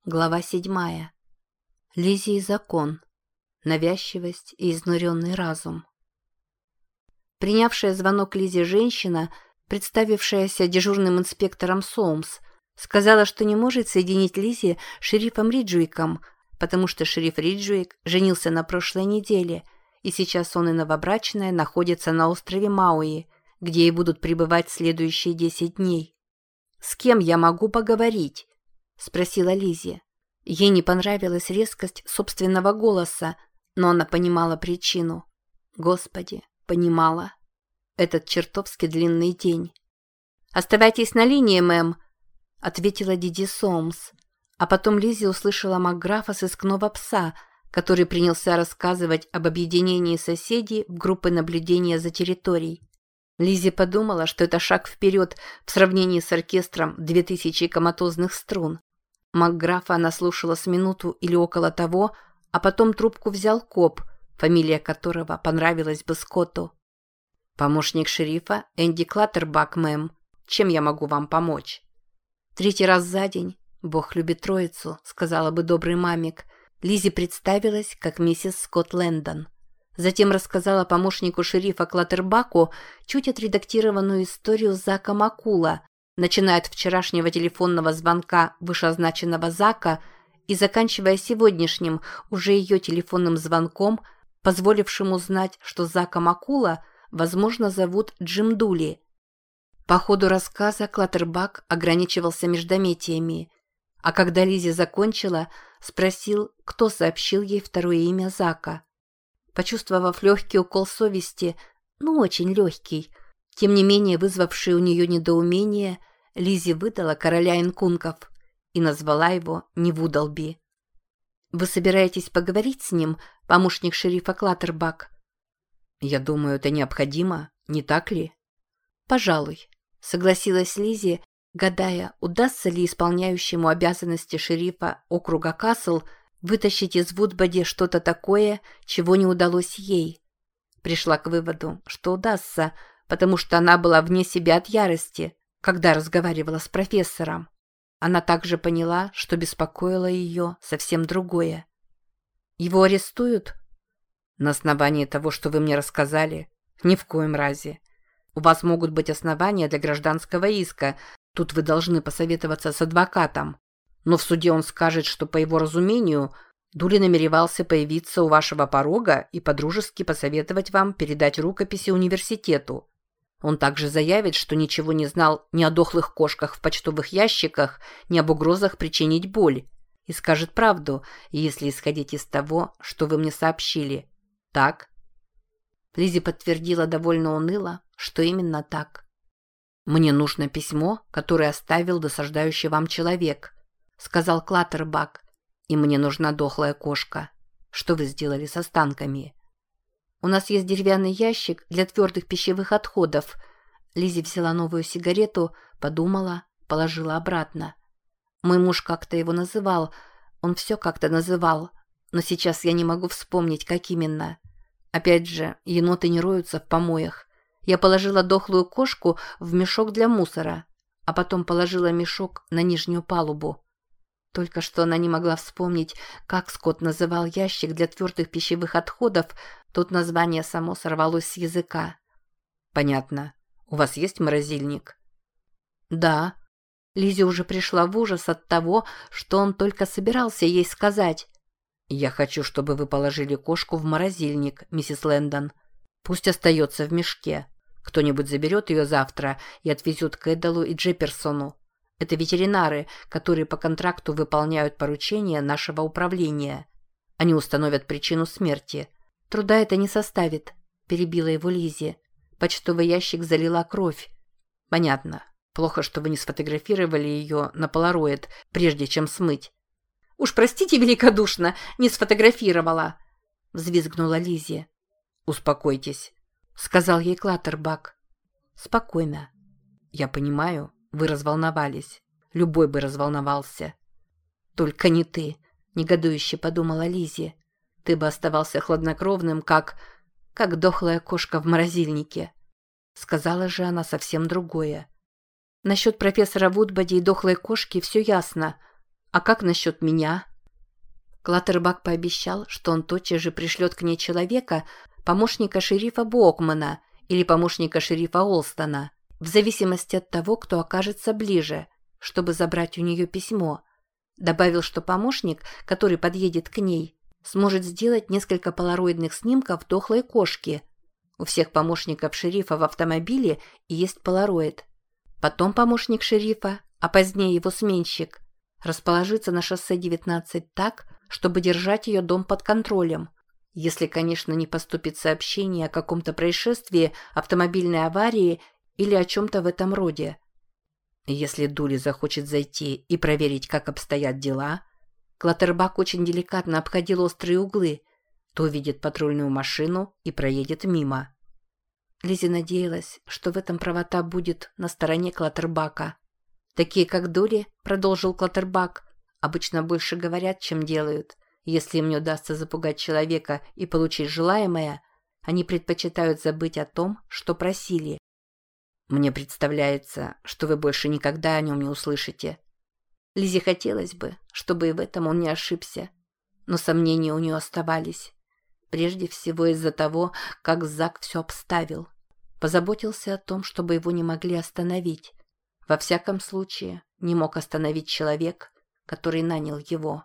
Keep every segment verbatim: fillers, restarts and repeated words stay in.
Глава седьмая. Лиззи и закон. Навязчивость и изнуренный разум. Принявшая звонок Лиззи женщина, представившаяся дежурным инспектором Соумс, сказала, что не может соединить Лиззи с шерифом Риджуиком, потому что шериф Риджуик женился на прошлой неделе, и сейчас он и новобрачная находятся на острове Мауи, где и будут пребывать следующие десять дней. «С кем я могу поговорить?» — спросила Лиззи. Ей не понравилась резкость собственного голоса, но она понимала причину. Господи, понимала. Этот чертовски длинный день. «Оставайтесь на линии, мэм», — ответила Диди Соумс. А потом Лиззи услышала МакГрафа сыскного пса, который принялся рассказывать об объединении соседей в группы наблюдения за территорией. Лиззи подумала, что это шаг вперед в сравнении с оркестром две тысячи коматозных струн. МакГрафа она слушала с минуту или около того, а потом трубку взял коп, фамилия которого понравилась бы Скотту. «Помощник шерифа Энди Клаттербак, мэм. Чем я могу вам помочь?» Третий раз за день, Бог любит троицу, сказала бы добрый мамик, Лиззи представилась как миссис Скотт Лэндон. Затем рассказала помощнику шерифа Клаттербаку чуть отредактированную историю Зака Маккула, начиная от вчерашнего телефонного звонка вышеозначенного Зака и заканчивая сегодняшним уже ее телефонным звонком, позволившим узнать, что Зака Маккула, возможно, зовут Джим Дули. По ходу рассказа Клаттербак ограничивался междометиями, а когда Лиззи закончила, спросил, кто сообщил ей второе имя Зака. Почувствовав легкий укол совести, ну очень легкий, тем не менее вызвавший у нее недоумение, Лиззи выдала короля инкунков и назвала его Невудалби. «Вы собираетесь поговорить с ним, помощник шерифа Клаттербак?» «Я думаю, это необходимо, не так ли?» «Пожалуй», — согласилась Лиззи, гадая, удастся ли исполняющему обязанности шерифа округа Касл вытащить из Вудбоди что-то такое, чего не удалось ей. Пришла к выводу, что удастся, потому что она была вне себя от ярости, когда разговаривала с профессором. Она также поняла, что беспокоило ее совсем другое. «Его арестуют?» «На основании того, что вы мне рассказали, ни в коем разе. У вас могут быть основания для гражданского иска, тут вы должны посоветоваться с адвокатом. Но в суде он скажет, что, по его разумению, Дули намеревался появиться у вашего порога и подружески посоветовать вам передать рукописи университету. Он также заявит, что ничего не знал ни о дохлых кошках в почтовых ящиках, ни об угрозах причинить боль. И скажет правду, если исходить из того, что вы мне сообщили. Так?» Лиззи подтвердила довольно уныло, что именно так. «Мне нужно письмо, которое оставил досаждающий вам человек», — сказал Клаттербак. «И мне нужна дохлая кошка. Что вы сделали с останками?» «У нас есть деревянный ящик для твердых пищевых отходов». Лиззи взяла новую сигарету, подумала, положила обратно. «Мой муж как-то его называл. Он все как-то называл. Но сейчас я не могу вспомнить, как именно. Опять же, еноты не роются в помоях. Я положила дохлую кошку в мешок для мусора, а потом положила мешок на нижнюю палубу». Только что она не могла вспомнить, как Скотт называл ящик для твердых пищевых отходов, тут название само сорвалось с языка. «Понятно. У вас есть морозильник?» «Да». Лиззи уже пришла в ужас от того, что он только собирался ей сказать. «Я хочу, чтобы вы положили кошку в морозильник, миссис Лэндон. Пусть остается в мешке. Кто-нибудь заберет ее завтра и отвезет к Эддалу и Джефферсону. Это ветеринары, которые по контракту выполняют поручения нашего управления. Они установят причину смерти. Труда это не составит», – перебила его Лиззи. Почтовый ящик залила кровь. «Понятно. Плохо, что вы не сфотографировали ее на полароид, прежде чем смыть». «Уж простите великодушно, не сфотографировала», – взвизгнула Лиззи. «Успокойтесь», – сказал ей Клаттербак. «Спокойно. Я понимаю. Вы разволновались. Любой бы разволновался». «Только не ты», — негодующе подумала Лиззи. «Ты бы оставался хладнокровным, как... как дохлая кошка в морозильнике». Сказала же она совсем другое. «Насчет профессора Вудбоди и дохлой кошки все ясно. А как насчет меня?» Клаттербак пообещал, что он тотчас же пришлет к ней человека, помощника шерифа Боукмана или помощника шерифа Олстона, в зависимости от того, кто окажется ближе, чтобы забрать у нее письмо. Добавил, что помощник, который подъедет к ней, сможет сделать несколько полароидных снимков дохлой кошки. У всех помощников шерифа в автомобиле есть полароид. Потом помощник шерифа, а позднее его сменщик, расположится на шоссе девятнадцать так, чтобы держать ее дом под контролем. Если, конечно, не поступит сообщение о каком-то происшествии, автомобильной аварии или о чем-то в этом роде. Если Дули захочет зайти и проверить, как обстоят дела, Клаттербак очень деликатно обходил острые углы, то увидит патрульную машину и проедет мимо. Лиззи надеялась, что в этом правота будет на стороне Клаттербака. «Такие, как Дули, — продолжил Клаттербак, — обычно больше говорят, чем делают. Если им не удастся запугать человека и получить желаемое, они предпочитают забыть о том, что просили. Мне представляется, что вы больше никогда о нем не услышите». Лиззи хотелось бы, чтобы и в этом он не ошибся. Но сомнения у нее оставались. Прежде всего из-за того, как Зак все обставил. Позаботился о том, чтобы его не могли остановить. Во всяком случае, не мог остановить человек, который нанял его.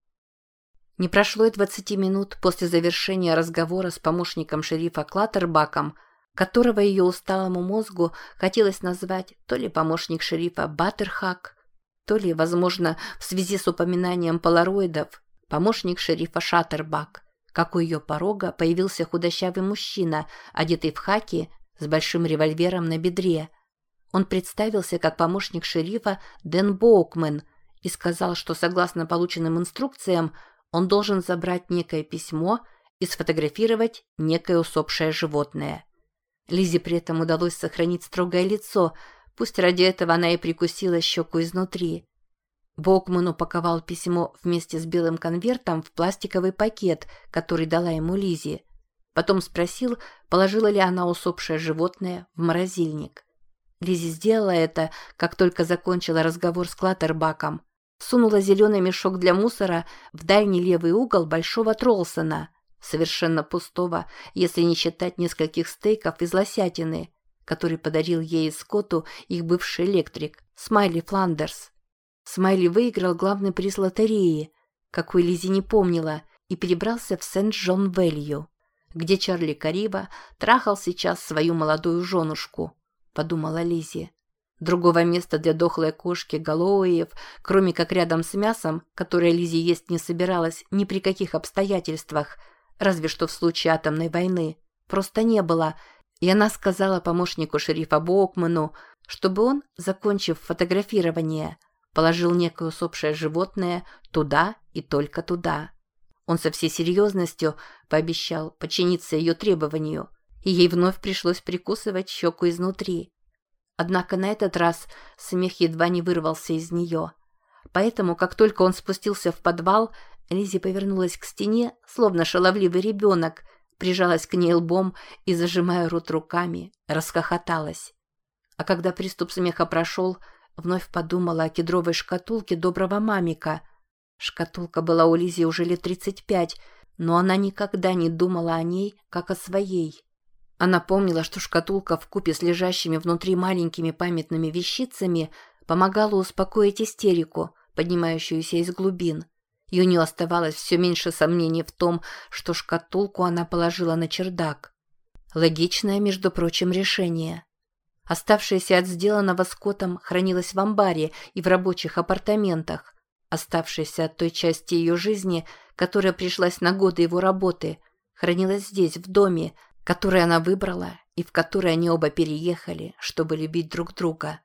Не прошло и двадцати минут после завершения разговора с помощником шерифа Клаттербаком, которого ее усталому мозгу хотелось назвать то ли помощник шерифа Баттерхак, то ли, возможно, в связи с упоминанием полароидов, помощник шерифа Шаттербак, как у ее порога появился худощавый мужчина, одетый в хаки с большим револьвером на бедре. Он представился как помощник шерифа Дэн Боукман и сказал, что согласно полученным инструкциям он должен забрать некое письмо и сфотографировать некое усопшее животное. Лиззи при этом удалось сохранить строгое лицо, пусть ради этого она и прикусила щеку изнутри. Боукман упаковал письмо вместе с белым конвертом в пластиковый пакет, который дала ему Лиззи. Потом спросил, положила ли она усопшее животное в морозильник. Лиззи сделала это, как только закончила разговор с Клаттербаком. Сунула зеленый мешок для мусора в дальний левый угол большого Тролсона, совершенно пустого, если не считать нескольких стейков из лосятины, который подарил ей и Скотту их бывший электрик, Смайли Фландерс. Смайли выиграл главный приз лотереи, какой Лиззи не помнила, и перебрался в Сент-Джон-Вэлью, где Чарли Кариба трахал сейчас свою молодую женушку, подумала Лиззи. Другого места для дохлой кошки Галлоуэев, кроме как рядом с мясом, которое Лиззи есть не собиралась ни при каких обстоятельствах, разве что в случае атомной войны, просто не было, и она сказала помощнику шерифа Боукману, чтобы он, закончив фотографирование, положил некое усопшее животное туда и только туда. Он со всей серьезностью пообещал подчиниться ее требованию, и ей вновь пришлось прикусывать щеку изнутри. Однако на этот раз смех едва не вырвался из нее. Поэтому, как только он спустился в подвал, Лиззи повернулась к стене, словно шаловливый ребенок, прижалась к ней лбом и, зажимая рот руками, расхохоталась. А когда приступ смеха прошел, вновь подумала о кедровой шкатулке доброго мамика. Шкатулка была у Лиззи уже лет тридцать пять, но она никогда не думала о ней, как о своей. Она помнила, что шкатулка вкупе с лежащими внутри маленькими памятными вещицами помогала успокоить истерику, поднимающуюся из глубин. И у нее оставалось все меньше сомнений в том, что шкатулку она положила на чердак. Логичное, между прочим, решение. Оставшееся от сделанного Скоттом хранилось в амбаре и в рабочих апартаментах. Оставшееся от той части ее жизни, которая пришлась на годы его работы, хранилось здесь, в доме, который она выбрала и в который они оба переехали, чтобы любить друг друга.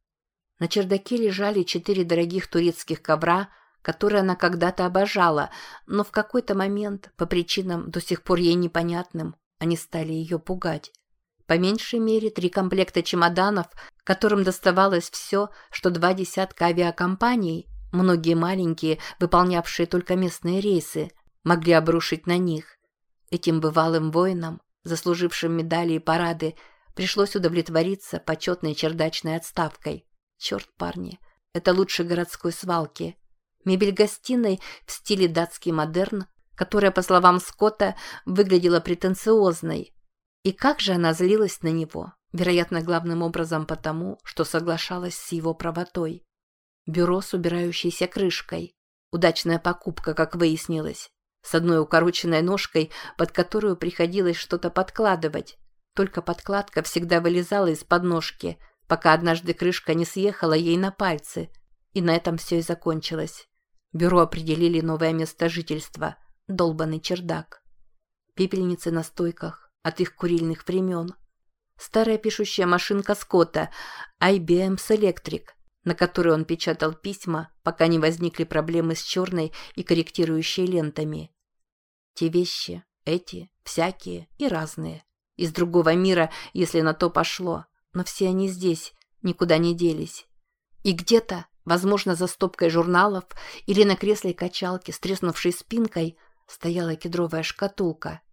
На чердаке лежали четыре дорогих турецких ковра, которые она когда-то обожала, но в какой-то момент, по причинам до сих пор ей непонятным, они стали ее пугать. По меньшей мере три комплекта чемоданов, которым доставалось все, что два десятка авиакомпаний, многие маленькие, выполнявшие только местные рейсы, могли обрушить на них. Этим бывалым воинам, заслужившим медали и парады, пришлось удовлетвориться почетной чердачной отставкой. Черт, парни, это лучше городской свалки. Мебель гостиной в стиле датский модерн, которая, по словам Скотта, выглядела претенциозной. И как же она злилась на него, вероятно, главным образом потому, что соглашалась с его правотой. Бюро с убирающейся крышкой. Удачная покупка, как выяснилось. С одной укороченной ножкой, под которую приходилось что-то подкладывать. Только подкладка всегда вылезала из-под ножки, пока однажды крышка не съехала ей на пальцы. И на этом все и закончилось. Бюро определили новое место жительства – долбанный чердак. Пепельницы на стойках от их курильных времен. Старая пишущая машинка Скотта ай би эм Selectric, на которой он печатал письма, пока не возникли проблемы с черной и корректирующей лентами. Те вещи, эти, всякие и разные. Из другого мира, если на то пошло, но все они здесь, никуда не делись. И где-то, возможно, за стопкой журналов или на кресле качалки с треснувшей спинкой, стояла кедровая шкатулка.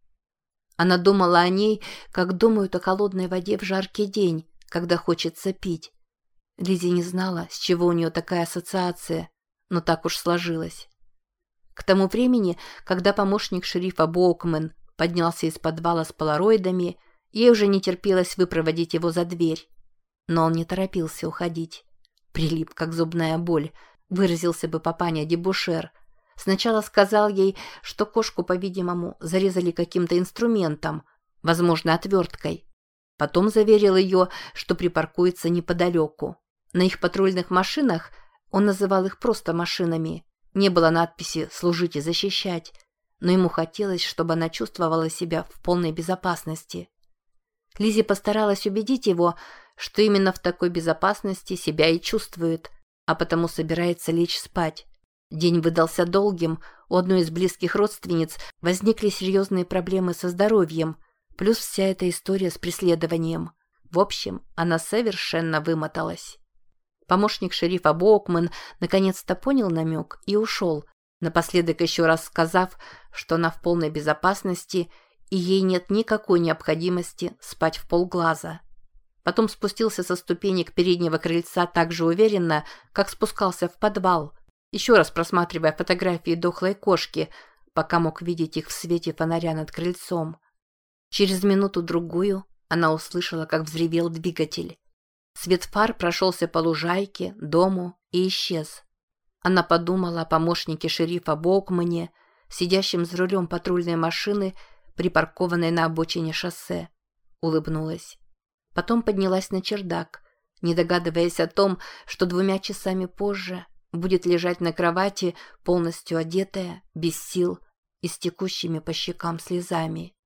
Она думала о ней, как думают о холодной воде в жаркий день, когда хочется пить. Лиззи не знала, с чего у нее такая ассоциация, но так уж сложилось. К тому времени, когда помощник шерифа Боукмен поднялся из подвала с полароидами, ей уже не терпелось выпроводить его за дверь. Но он не торопился уходить. Прилип, как зубная боль, выразился бы папаня Дебушер. Сначала сказал ей, что кошку, по-видимому, зарезали каким-то инструментом, возможно, отверткой. Потом заверил ее, что припаркуется неподалеку. На их патрульных машинах, он называл их просто машинами, не было надписи «служить и защищать», но ему хотелось, чтобы она чувствовала себя в полной безопасности. Лиззи постаралась убедить его, что именно в такой безопасности себя и чувствует, а потому собирается лечь спать. День выдался долгим, у одной из близких родственниц возникли серьезные проблемы со здоровьем, плюс вся эта история с преследованием. В общем, она совершенно вымоталась. Помощник шерифа Боукмен наконец-то понял намек и ушел, напоследок еще раз сказав, что она в полной безопасности и ей нет никакой необходимости спать в полглаза. Потом спустился со ступенек переднего крыльца так же уверенно, как спускался в подвал, еще раз просматривая фотографии дохлой кошки, пока мог видеть их в свете фонаря над крыльцом. Через минуту-другую она услышала, как взревел двигатель. Свет фар прошелся по лужайке, дому и исчез. Она подумала о помощнике шерифа Боукмане, сидящем за рулем патрульной машины, припаркованной на обочине шоссе. Улыбнулась. Потом поднялась на чердак, не догадываясь о том, что двумя часами позже будет лежать на кровати, полностью одетая, без сил и с текущими по щекам слезами.